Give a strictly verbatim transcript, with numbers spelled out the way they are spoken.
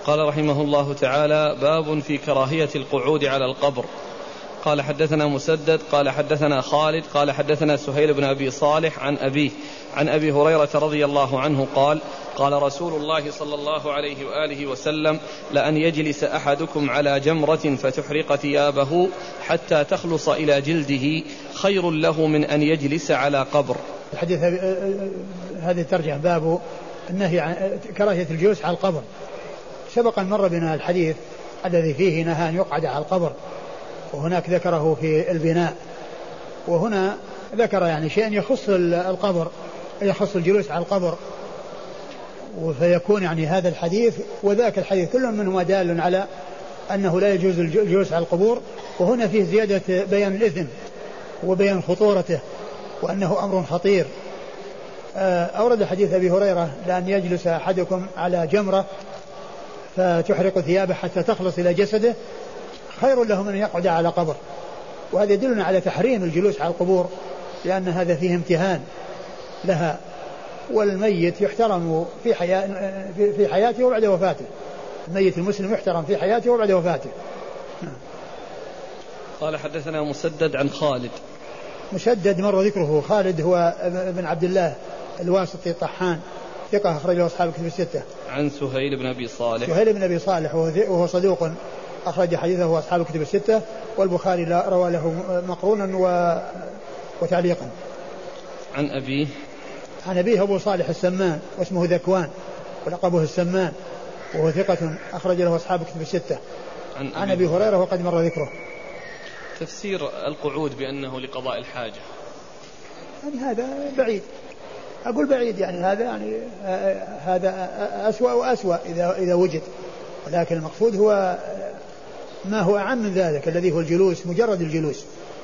قال رحمه الله تعالى: باب في كراهية القعود على القبر. قال حدثنا مسدد قال حدثنا خالد قال حدثنا سهيل بن أبي صالح عن أبيه عن أبي هريرة رضي الله عنه قال: قال رسول الله صلى الله عليه وآله وسلم: لأن يجلس أحدكم على جمرة فتحرق ثيابه حتى تخلص إلى جلده خير له من أن يجلس على قبر. الحديث هذه الترجمة باب النهي عن كراهية الجلوس على القبر. سبق أن مر بنا الحديث الذي فيه نهى أن يقعد على القبر، وهناك ذكره في البناء، وهنا ذكر يعني شيء يخص القبر، يخص الجلوس على القبر، فيكون يعني هذا الحديث وذاك الحديث كل منهما دال على أنه لا يجوز الجلوس على القبور. وهنا فيه زيادة بيان الإثم وبيان خطورته وأنه أمر خطير. أورد حديث أبي هريرة: لأن يجلس أحدكم على جمرة فتحرق ثيابه حتى تخلص إلى جسده خير له من أن يقعد على قبر. وهذا يدلنا على تحريم الجلوس على القبور، لأن هذا فيه امتهان لها، والميت يحترم في حياة في حياته وبعد وفاته. الميت المسلم يحترم في حياته وبعد وفاته. قال حدثنا مسدد عن خالد. مسدد مر ذكره. خالد هو ابن عبد الله الواسطي الطحان، ثقة أخرجه أصحاب الكتب الستة. عن سهيل بن أبي صالح. سهيل بن أبي صالح وهو صدوق أخرج حديثه أصحاب الكتب الستة، والبخاري روى له مقرونا و... وتعليقا. عن أبيه. عن أبيه أبو صالح السمان واسمه ذكوان ولقبه السمان، وهو ثقة أخرج له أصحاب الكتب الستة. عن, عن أبي هريرة وقد مر ذكره. تفسير القعود بأنه لقضاء الحاجة، يعني هذا بعيد، أقول بعيد، يعني هذا يعني هذا أسوأ وأسوأ إذا إذا وجد، ولكن المقصود هو ما هو أعم من ذلك الذي هو الجلوس، مجرد الجلوس